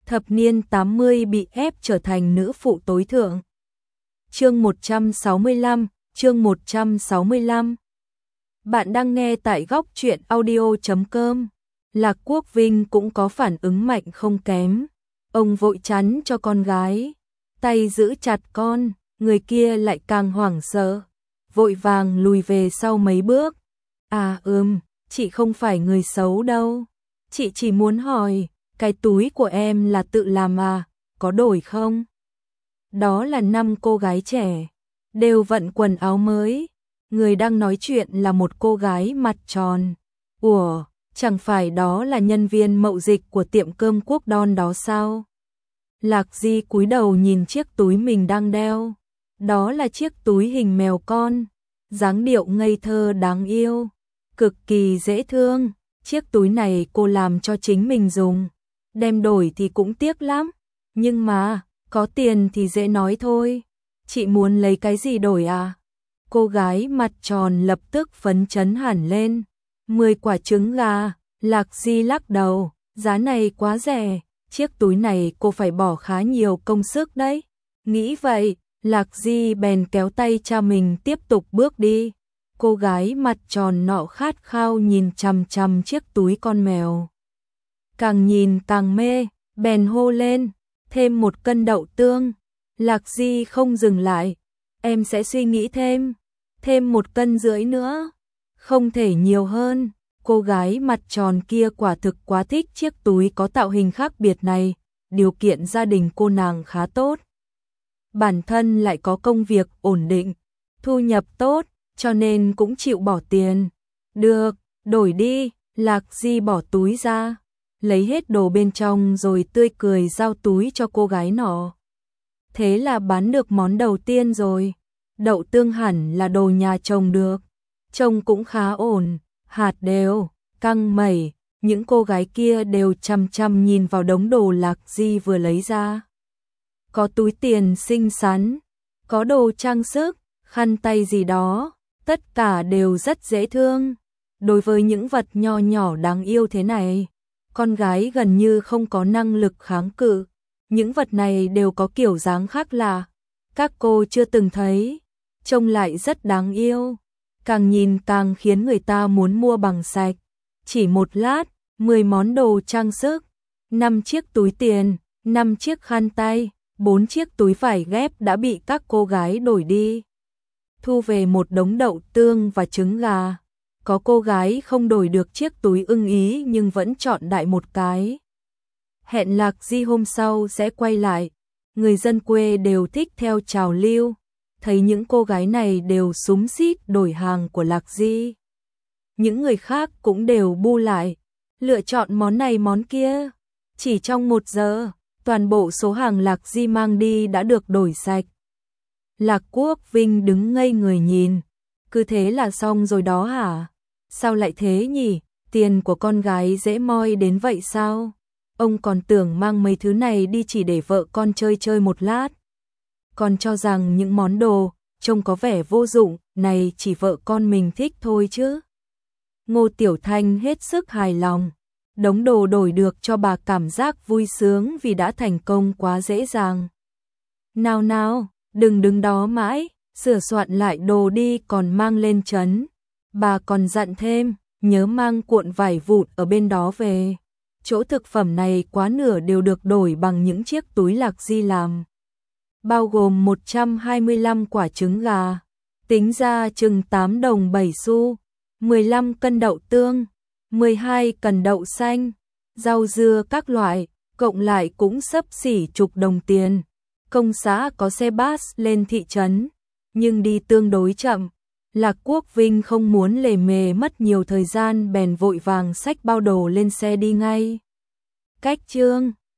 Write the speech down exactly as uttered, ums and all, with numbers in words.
thập niên tám mươi bị ép trở thành nữ phụ tối thượng. Chương một trăm sáu mươi lăm, chương một trăm sáu mươi lăm. Bạn đang nghe tại góc truyện audio chấm com. Lạc Quốc Vinh cũng có phản ứng mạnh không kém. Ông vội chắn cho con gái, tay giữ chặt con, người kia lại càng hoảng sợ, vội vàng lùi về sau mấy bước. À ừm, chị không phải người xấu đâu. Chị chỉ muốn hỏi, cái túi của em là tự làm à, có đổi không? Đó là năm cô gái trẻ, đều vận quần áo mới. Người đang nói chuyện là một cô gái mặt tròn. Ủa, chẳng phải đó là nhân viên mậu dịch của tiệm cơm Quốc Đon đó sao? Lạc Di cúi đầu nhìn chiếc túi mình đang đeo. Đó là chiếc túi hình mèo con, dáng điệu ngây thơ đáng yêu, cực kỳ dễ thương. Chiếc túi này cô làm cho chính mình dùng, đem đổi thì cũng tiếc lắm. Nhưng mà, có tiền thì dễ nói thôi. Chị muốn lấy cái gì đổi à? Cô gái mặt tròn lập tức phấn chấn hẳn lên. Mười quả trứng gà. Lạc Di lắc đầu, giá này quá rẻ. Chiếc túi này cô phải bỏ khá nhiều công sức đấy. Nghĩ vậy, Lạc Di bèn kéo tay cha mình tiếp tục bước đi. Cô gái mặt tròn nọ khát khao nhìn chằm chằm chiếc túi con mèo. Càng nhìn càng mê, bèn hô lên, thêm một cân đậu tương. Lạc Di không dừng lại, em sẽ suy nghĩ thêm, thêm một cân rưỡi nữa, không thể nhiều hơn. Cô gái mặt tròn kia quả thực quá thích chiếc túi có tạo hình khác biệt này, điều kiện gia đình cô nàng khá tốt. Bản thân lại có công việc ổn định, thu nhập tốt, cho nên cũng chịu bỏ tiền. Được, đổi đi. Lạc Di bỏ túi ra, lấy hết đồ bên trong rồi tươi cười giao túi cho cô gái nọ. Thế là bán được món đầu tiên rồi. Đậu tương hẳn là đồ nhà trồng được, trông cũng khá ổn, hạt đều, căng mẩy. Những cô gái kia đều chăm chăm nhìn vào đống đồ Lạc Di vừa lấy ra. Có túi tiền xinh xắn, có đồ trang sức, khăn tay gì đó, tất cả đều rất dễ thương. Đối với những vật nho nhỏ đáng yêu thế này, con gái gần như không có năng lực kháng cự. Những vật này đều có kiểu dáng khác lạ, các cô chưa từng thấy, trông lại rất đáng yêu. Càng nhìn càng khiến người ta muốn mua bằng sạch. Chỉ một lát, mười món đồ trang sức, năm chiếc túi tiền, năm chiếc khăn tay, bốn chiếc túi vải ghép đã bị các cô gái đổi đi. Thu về một đống đậu tương và trứng gà. Có cô gái không đổi được chiếc túi ưng ý nhưng vẫn chọn đại một cái. Hẹn Lạc Di hôm sau sẽ quay lại. Người dân quê đều thích theo trào lưu. Thấy những cô gái này đều xúm xít đổi hàng của Lạc Di. Những người khác cũng đều bu lại, lựa chọn món này món kia. Chỉ trong một giờ, toàn bộ số hàng Lạc Di mang đi đã được đổi sạch. Lạc Quốc Vinh đứng ngây người nhìn. Cứ thế là xong rồi đó hả? Sao lại thế nhỉ? Tiền của con gái dễ moi đến vậy sao? Ông còn tưởng mang mấy thứ này đi chỉ để vợ con chơi chơi một lát. Còn cho rằng những món đồ trông có vẻ vô dụng này chỉ vợ con mình thích thôi chứ. Ngô Tiểu Thanh hết sức hài lòng. Đống đồ đổi được cho bà cảm giác vui sướng vì đã thành công quá dễ dàng. Nào nào, đừng đứng đó mãi, sửa soạn lại đồ đi còn mang lên trấn. Bà còn dặn thêm, nhớ mang cuộn vải vụn ở bên đó về. Chỗ thực phẩm này quá nửa đều được đổi bằng những chiếc túi Lạc Di làm. Bao gồm một trăm hai mươi lăm quả trứng gà, tính ra chừng tám đồng bảy xu, mười lăm cân đậu tương, mười hai cân đậu xanh, rau dưa các loại, cộng lại cũng xấp xỉ chục đồng tiền. Công xã có xe bus lên thị trấn, nhưng đi tương đối chậm. Lạc Quốc Vinh không muốn lề mề mất nhiều thời gian bèn vội vàng xách bao đồ lên xe đi ngay. Cách chương